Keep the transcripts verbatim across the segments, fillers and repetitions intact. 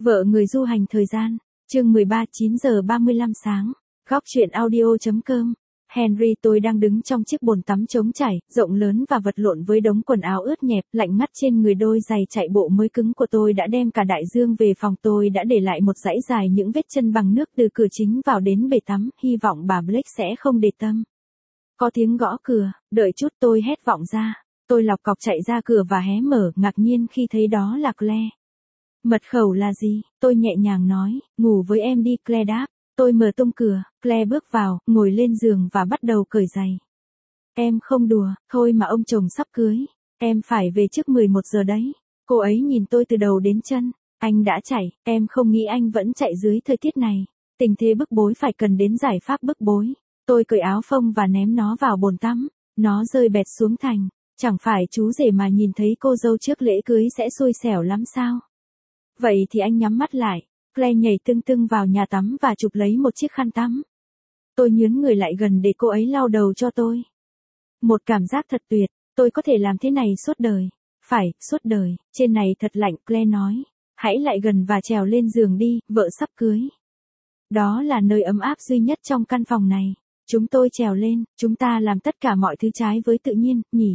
Vợ người du hành thời gian, chương mười ba, chín giờ ba mươi lăm sáng, góc truyện audio.com. Henry, tôi đang đứng trong chiếc bồn tắm trống chảy, rộng lớn và vật lộn với đống quần áo ướt nhẹp, lạnh ngắt trên người. Đôi giày chạy bộ mới cứng của tôi đã đem cả đại dương về phòng. Tôi đã để lại một dãy dài những vết chân bằng nước từ cửa chính vào đến bể tắm, hy vọng bà Blake sẽ không để tâm. Có tiếng gõ cửa, đợi chút, tôi hét vọng ra. Tôi lọc cọc chạy ra cửa và hé mở, ngạc nhiên khi thấy đó là Claire. Mật khẩu là gì? Tôi nhẹ nhàng nói, ngủ với em đi, Claire đáp. Tôi mở tung cửa, Claire bước vào, ngồi lên giường và bắt đầu cởi giày. Em không đùa, thôi mà ông chồng sắp cưới. Em phải về trước mười một giờ đấy. Cô ấy nhìn tôi từ đầu đến chân. Anh đã chạy, em không nghĩ anh vẫn chạy dưới thời tiết này. Tình thế bức bối phải cần đến giải pháp bức bối. Tôi cởi áo phông và ném nó vào bồn tắm. Nó rơi bẹt xuống thành. Chẳng phải chú rể mà nhìn thấy cô dâu trước lễ cưới sẽ xui xẻo lắm sao? Vậy thì anh nhắm mắt lại. Claire nhảy tưng tưng vào nhà tắm và chụp lấy một chiếc khăn tắm. Tôi nhướn người lại gần để cô ấy lau đầu cho tôi. Một cảm giác thật tuyệt, tôi có thể làm thế này suốt đời. Phải, suốt đời, trên này thật lạnh, Claire nói. Hãy lại gần và trèo lên giường đi, vợ sắp cưới. Đó là nơi ấm áp duy nhất trong căn phòng này. Chúng tôi trèo lên, chúng ta làm tất cả mọi thứ trái với tự nhiên, nhỉ?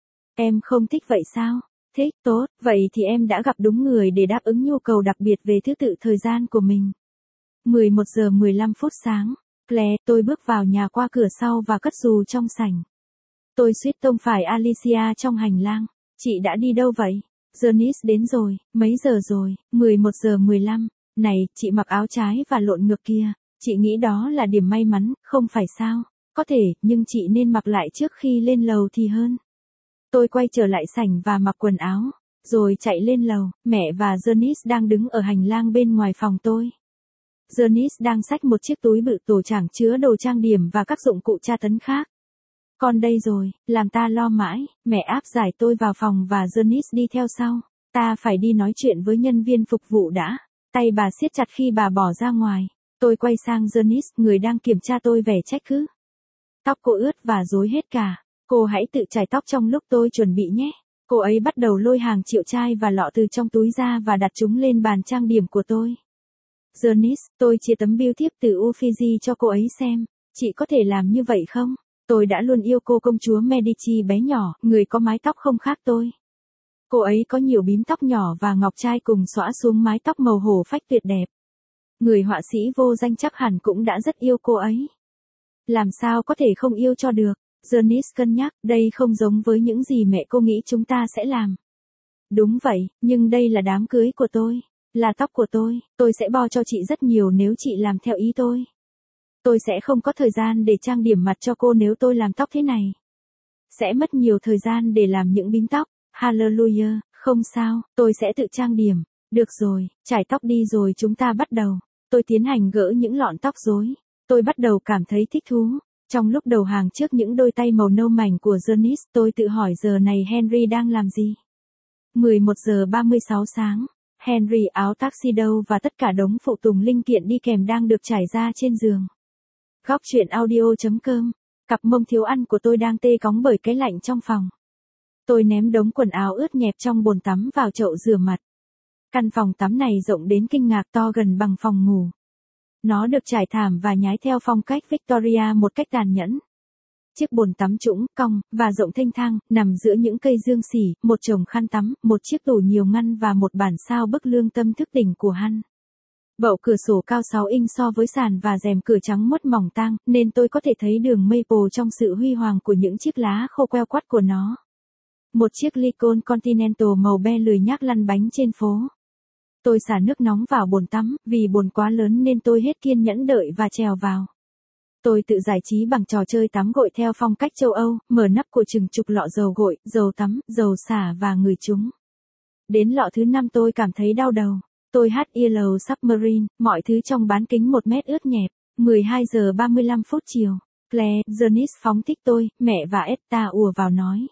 Em không thích vậy sao? Thích, tốt, vậy thì em đã gặp đúng người để đáp ứng nhu cầu đặc biệt về thứ tự thời gian của mình. mười một giờ mười lăm phút sáng, Claire, tôi bước vào nhà qua cửa sau và cất dù trong sảnh. Tôi suýt tông phải Alicia trong hành lang. Chị đã đi đâu vậy? Janice đến rồi, mấy giờ rồi? mười một giờ mười lăm. Này, chị mặc áo trái và lộn ngược kia. Chị nghĩ đó là điểm may mắn, không phải sao? Có thể, nhưng chị nên mặc lại trước khi lên lầu thì hơn. Tôi quay trở lại sảnh và mặc quần áo, rồi chạy lên lầu. Mẹ và Janice đang đứng ở hành lang bên ngoài phòng tôi. Janice đang xách một chiếc túi bự tổ trảng chứa đồ trang điểm và các dụng cụ tra tấn khác. Con đây rồi, làm ta lo mãi. Mẹ áp giải tôi vào phòng và Janice đi theo sau. Ta phải đi nói chuyện với nhân viên phục vụ đã. Tay bà siết chặt khi bà bỏ ra ngoài. Tôi quay sang Janice, người đang kiểm tra tôi vẻ trách cứ. Tóc cô ướt và rối hết cả. Cô hãy tự chải tóc trong lúc tôi chuẩn bị nhé. Cô ấy bắt đầu lôi hàng triệu chai và lọ từ trong túi ra và đặt chúng lên bàn trang điểm của tôi. Janice, tôi chia tấm bưu thiếp từ Uffizi cho cô ấy xem. Chị có thể làm như vậy không? Tôi đã luôn yêu cô công chúa Medici bé nhỏ, người có mái tóc không khác tôi. Cô ấy có nhiều bím tóc nhỏ và ngọc trai cùng xõa xuống mái tóc màu hổ phách tuyệt đẹp. Người họa sĩ vô danh chắc hẳn cũng đã rất yêu cô ấy. Làm sao có thể không yêu cho được? Janice cân nhắc, đây không giống với những gì mẹ cô nghĩ chúng ta sẽ làm. Đúng vậy, nhưng đây là đám cưới của tôi, là tóc của tôi, tôi sẽ bo cho chị rất nhiều nếu chị làm theo ý tôi. Tôi sẽ không có thời gian để trang điểm mặt cho cô nếu tôi làm tóc thế này. Sẽ mất nhiều thời gian để làm những bím tóc. Hallelujah, không sao, tôi sẽ tự trang điểm. Được rồi, chải tóc đi rồi chúng ta bắt đầu. Tôi tiến hành gỡ những lọn tóc rối. Tôi bắt đầu cảm thấy thích thú. Trong lúc đầu hàng trước những đôi tay màu nâu mảnh của Janice, tôi tự hỏi giờ này Henry đang làm gì. mười một giờ ba mươi sáu sáng, Henry áo tuxedo và tất cả đống phụ tùng linh kiện đi kèm đang được trải ra trên giường. Góc truyện audio.com. Cặp mông thiếu ăn của tôi đang tê cóng bởi cái lạnh trong phòng. Tôi ném đống quần áo ướt nhẹp trong bồn tắm vào chậu rửa mặt. Căn phòng tắm này rộng đến kinh ngạc, to gần bằng phòng ngủ. Nó được trải thảm và nhái theo phong cách Victoria một cách tàn nhẫn. Chiếc bồn tắm trũng, cong, và rộng thênh thang, nằm giữa những cây dương xỉ, một chồng khăn tắm, một chiếc tủ nhiều ngăn và một bản sao bức lương tâm thức tỉnh của Han. Bậu cửa sổ cao sáu inch so với sàn và rèm cửa trắng muốt mỏng tang, nên tôi có thể thấy đường maple trong sự huy hoàng của những chiếc lá khô queo quắt của nó. Một chiếc Lincoln Continental màu be lười nhác lăn bánh trên phố. Tôi xả nước nóng vào bồn tắm, vì bồn quá lớn nên tôi hết kiên nhẫn đợi và trèo vào. Tôi tự giải trí bằng trò chơi tắm gội theo phong cách châu Âu, mở nắp của chừng chục lọ dầu gội, dầu tắm, dầu xả và ngửi chúng. Đến lọ thứ năm tôi cảm thấy đau đầu. Tôi hát Yellow Submarine, mọi thứ trong bán kính một mét ướt nhẹp. mười hai giờ ba mươi lăm phút chiều. Claire, Janice phóng thích tôi, mẹ và Etta ùa vào nói.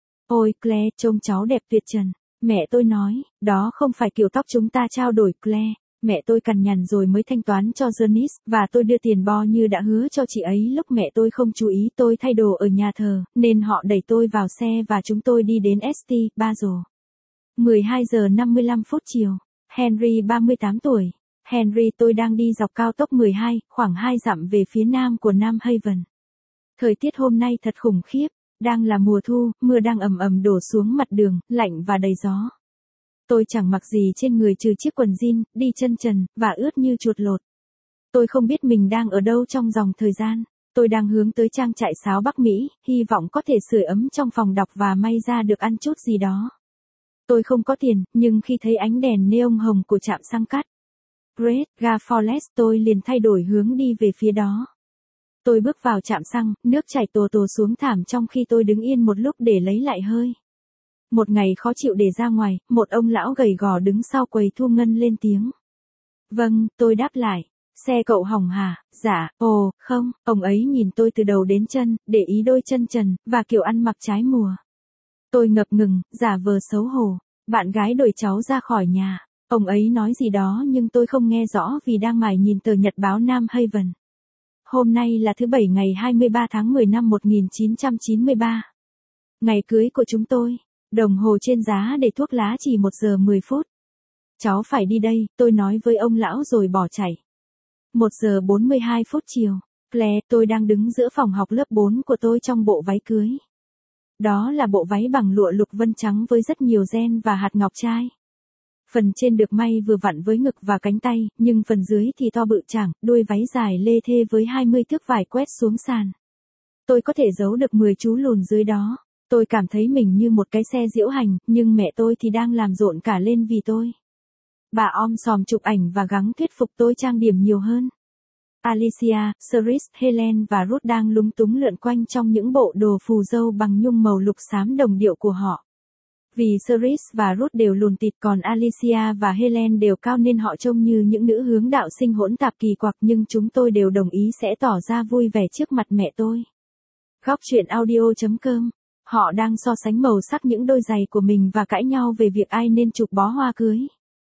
Ôi Claire, trông cháu đẹp tuyệt trần. Mẹ tôi nói, đó không phải kiểu tóc chúng ta trao đổi Claire. Mẹ tôi cằn nhằn rồi mới thanh toán cho Janice, và tôi đưa tiền bo như đã hứa cho chị ấy lúc mẹ tôi không chú ý tôi thay đồ ở nhà thờ, nên họ đẩy tôi vào xe và chúng tôi đi đến St. Basil. mười hai giờ năm mươi lăm phút chiều. Henry ba mươi tám tuổi. Henry tôi đang đi dọc cao tốc mười hai, khoảng hai dặm về phía nam của Nam Haven. Thời tiết hôm nay thật khủng khiếp, đang là mùa thu, mưa đang ầm ầm đổ xuống mặt đường, lạnh và đầy gió. Tôi chẳng mặc gì trên người trừ chiếc quần jean, đi chân trần, và ướt như chuột lột. Tôi không biết mình đang ở đâu trong dòng thời gian. Tôi đang hướng tới trang trại sáo Bắc Mỹ, hy vọng có thể sưởi ấm trong phòng đọc và may ra được ăn chút gì đó. Tôi không có tiền, nhưng khi thấy ánh đèn neon hồng của trạm xăng cắt Great ga Forest tôi liền thay đổi hướng đi về phía đó. Tôi bước vào trạm xăng, nước chảy tồ tồ xuống thảm trong khi tôi đứng yên một lúc để lấy lại hơi. Một ngày khó chịu để ra ngoài, một ông lão gầy gò đứng sau quầy thu ngân lên tiếng. Vâng, tôi đáp lại. Xe cậu hỏng hả? Dạ, ồ, không, ông ấy nhìn tôi từ đầu đến chân, để ý đôi chân trần, và kiểu ăn mặc trái mùa. Tôi ngập ngừng, giả vờ xấu hổ. Bạn gái đuổi cháu ra khỏi nhà. Ông ấy nói gì đó nhưng tôi không nghe rõ vì đang mải nhìn tờ nhật báo Nam Haven. Hôm nay là thứ Bảy ngày hai mươi ba tháng mười năm một nghìn chín trăm chín mươi ba. Ngày cưới của chúng tôi. Đồng hồ trên giá để thuốc lá chỉ một giờ mười phút. Cháu phải đi đây, tôi nói với ông lão rồi bỏ chạy. một giờ bốn mươi hai phút chiều. Claire, tôi đang đứng giữa phòng học lớp bốn của tôi trong bộ váy cưới. Đó là bộ váy bằng lụa lục vân trắng với rất nhiều ren và hạt ngọc trai. Phần trên được may vừa vặn với ngực và cánh tay, nhưng phần dưới thì to bự chảng, đuôi váy dài lê thê với hai mươi thước vải quét xuống sàn. Tôi có thể giấu được mười chú lùn dưới đó. Tôi cảm thấy mình như một cái xe diễu hành, nhưng mẹ tôi thì đang làm rộn cả lên vì tôi. Bà om sòm chụp ảnh và gắng thuyết phục tôi trang điểm nhiều hơn. Alicia, Cerise, Helen và Ruth đang lúng túng lượn quanh trong những bộ đồ phù dâu bằng nhung màu lục xám đồng điệu của họ. Vì Cerise và Ruth đều lùn tịt còn Alicia và Helen đều cao nên họ trông như những nữ hướng đạo sinh hỗn tạp kỳ quặc, nhưng chúng tôi đều đồng ý sẽ tỏ ra vui vẻ trước mặt mẹ tôi. Góc truyện audio chấm com. Họ đang so sánh màu sắc những đôi giày của mình và cãi nhau về việc ai nên chụp bó hoa cưới.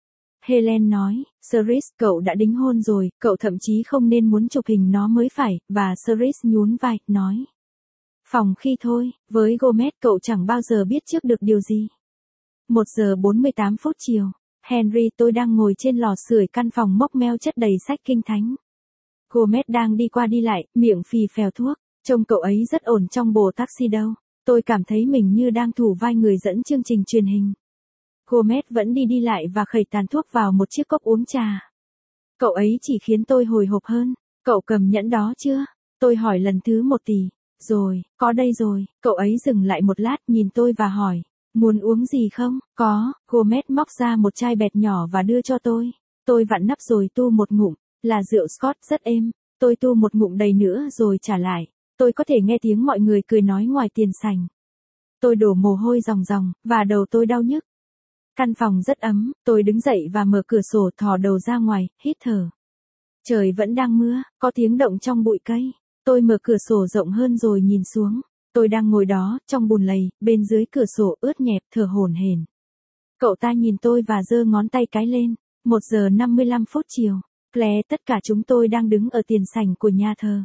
Helen nói, Cerise, cậu đã đính hôn rồi, cậu thậm chí không nên muốn chụp hình nó mới phải, và Cerise nhún vai, nói. Phòng khi thôi, với Gomez cậu chẳng bao giờ biết trước được điều gì. một giờ bốn mươi tám phút chiều. Henry tôi đang ngồi trên lò sưởi căn phòng mốc meo chất đầy sách kinh thánh. Gomez đang đi qua đi lại, miệng phì phèo thuốc, trông cậu ấy rất ổn trong bộ taxi đâu. Tôi cảm thấy mình như đang thủ vai người dẫn chương trình truyền hình. Gomez vẫn đi đi lại và khẩy tàn thuốc vào một chiếc cốc uống trà. Cậu ấy chỉ khiến tôi hồi hộp hơn. Cậu cầm nhẫn đó chưa? Tôi hỏi lần thứ một tỷ. Rồi, có đây rồi. Cậu ấy dừng lại một lát nhìn tôi và hỏi. Muốn uống gì không? Có. Gomez móc ra một chai bẹt nhỏ và đưa cho tôi. Tôi vặn nắp rồi tu một ngụm. Là rượu Scott rất êm. Tôi tu một ngụm đầy nữa rồi trả lại. Tôi có thể nghe tiếng mọi người cười nói ngoài tiền sảnh. Tôi đổ mồ hôi ròng ròng, và đầu tôi đau nhức. Căn phòng rất ấm, tôi đứng dậy và mở cửa sổ thò đầu ra ngoài, hít thở. Trời vẫn đang mưa, có tiếng động trong bụi cây. Tôi mở cửa sổ rộng hơn rồi nhìn xuống. Tôi đang ngồi đó, trong bùn lầy, bên dưới cửa sổ ướt nhẹp, thở hổn hển. Cậu ta nhìn tôi và giơ ngón tay cái lên. một giờ năm mươi lăm phút chiều. Claire, tất cả chúng tôi đang đứng ở tiền sảnh của nhà thờ.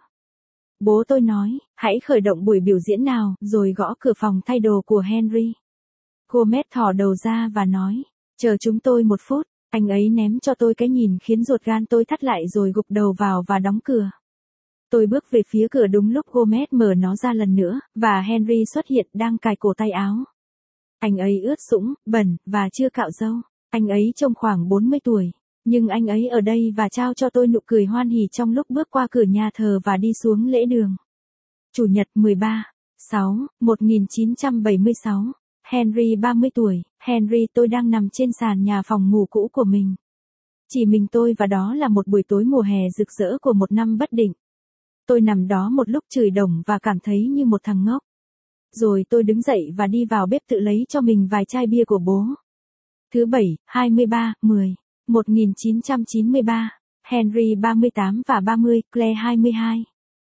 Bố tôi nói, hãy khởi động buổi biểu diễn nào, rồi gõ cửa phòng thay đồ của Henry. Gomez thò đầu ra và nói, chờ chúng tôi một phút. Anh ấy ném cho tôi cái nhìn khiến ruột gan tôi thắt lại rồi gục đầu vào và đóng cửa. Tôi bước về phía cửa đúng lúc Gomez mở nó ra lần nữa, và Henry xuất hiện đang cài cổ tay áo. Anh ấy ướt sũng, bẩn, và chưa cạo râu. Anh ấy trông khoảng bốn mươi tuổi. Nhưng anh ấy ở đây và trao cho tôi nụ cười hoan hỉ trong lúc bước qua cửa nhà thờ và đi xuống lễ đường. Chủ nhật mười ba, sáu, một nghìn chín trăm bảy mươi sáu. Henry ba mươi tuổi. Henry tôi đang nằm trên sàn nhà phòng ngủ cũ của mình. Chỉ mình tôi và đó là một buổi tối mùa hè rực rỡ của một năm bất định. Tôi nằm đó một lúc chửi đồng và cảm thấy như một thằng ngốc. Rồi tôi đứng dậy và đi vào bếp tự lấy cho mình vài chai bia của bố. Thứ Bảy, hai mươi ba, mười, một nghìn chín trăm chín mươi ba. Henry ba mươi tám và ba mươi, Claire hai mươi hai.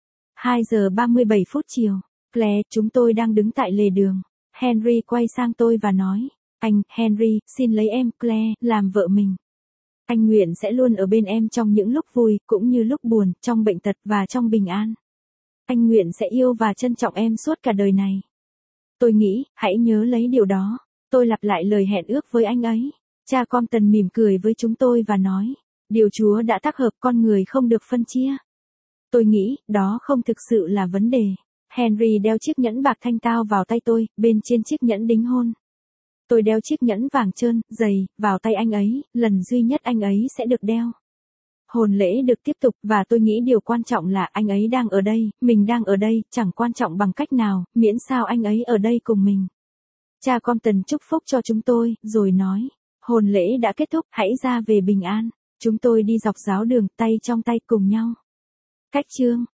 hai giờ ba mươi bảy phút chiều. Claire, chúng tôi đang đứng tại lề đường. Henry quay sang tôi và nói, anh, Henry, xin lấy em, Claire, làm vợ mình. Anh nguyện sẽ luôn ở bên em trong những lúc vui, cũng như lúc buồn, trong bệnh tật và trong bình an. Anh nguyện sẽ yêu và trân trọng em suốt cả đời này. Tôi nghĩ, hãy nhớ lấy điều đó. Tôi lặp lại lời hẹn ước với anh ấy. Cha Compton mỉm cười với chúng tôi và nói, điều Chúa đã tác hợp con người không được phân chia. Tôi nghĩ, đó không thực sự là vấn đề. Henry đeo chiếc nhẫn bạc thanh tao vào tay tôi, bên trên chiếc nhẫn đính hôn. Tôi đeo chiếc nhẫn vàng trơn, dày, vào tay anh ấy, lần duy nhất anh ấy sẽ được đeo. Hôn lễ được tiếp tục và tôi nghĩ điều quan trọng là anh ấy đang ở đây, mình đang ở đây, chẳng quan trọng bằng cách nào, miễn sao anh ấy ở đây cùng mình. Cha Compton chúc phúc cho chúng tôi, rồi nói, hôn lễ đã kết thúc, hãy ra về bình an. Chúng tôi đi dọc giáo đường, tay trong tay cùng nhau. Cách chương